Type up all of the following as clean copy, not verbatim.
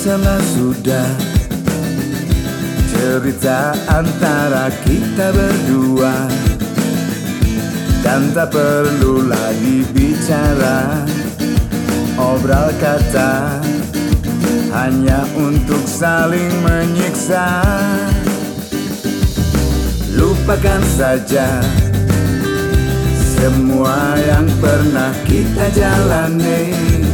bosanlah sudah cerita antara kita berdua, dan tak perlu lagi bicara obral kata hanya untuk saling menyiksa. Lupakan saja semua yang pernah kita jalani,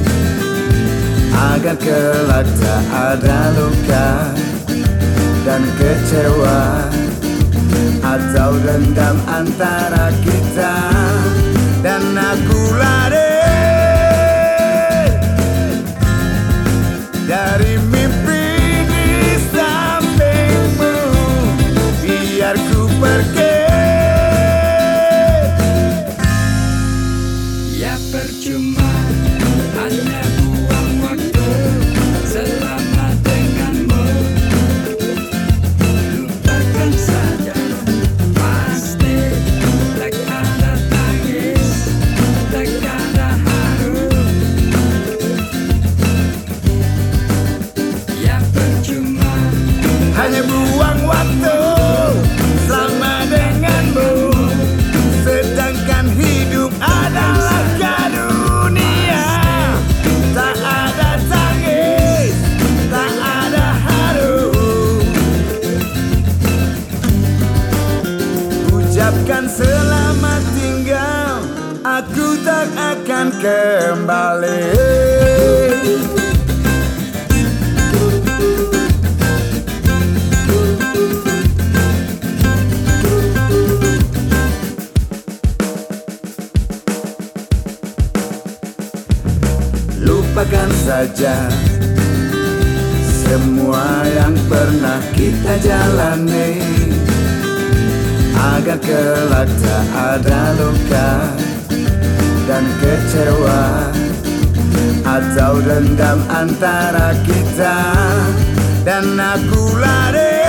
agar kelak tak ada luka dan kecewa atau dendam antara kita. Dan aku lari dari mimpi di sampingmu, biar ku pergi. Ya percuma, hanya buang waktu selama denganmu. Lupakan saja, pasti tak ada tangis, tak ada haru. Ya percuma, Hanya buang waktu selama denganmu, sedangkan hidup adalah karunia. Tak ada tangis, tak ada haru. Ucapkan selamat tinggal, aku tak akan kembali. Lupakan saja semua yang pernah kita jalani, agar kelak tak ada luka dan kecewa atau dendam antara kita. Dan aku lari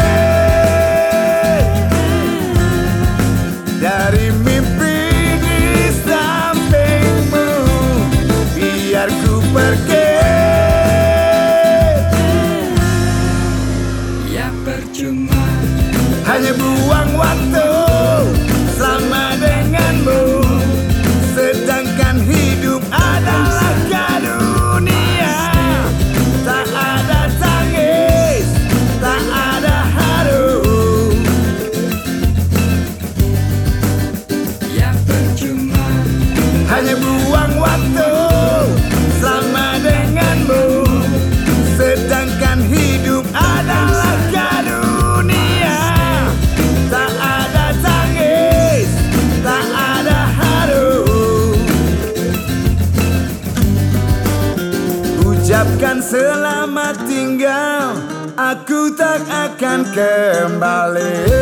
dari mimpi di sampingmu, biar ku pergi. ya percuma, Hanya buang waktu selama denganmu, sedangkan hidup adalah karunia. Tak ada tangis, tak ada haru. ya percuma, Hanya buang waktu selama denganmu, sedangkan hidup adalah karunia. Tak ada tangis, tak ada haru. Ucapkan selamat tinggal, aku tak akan kembali.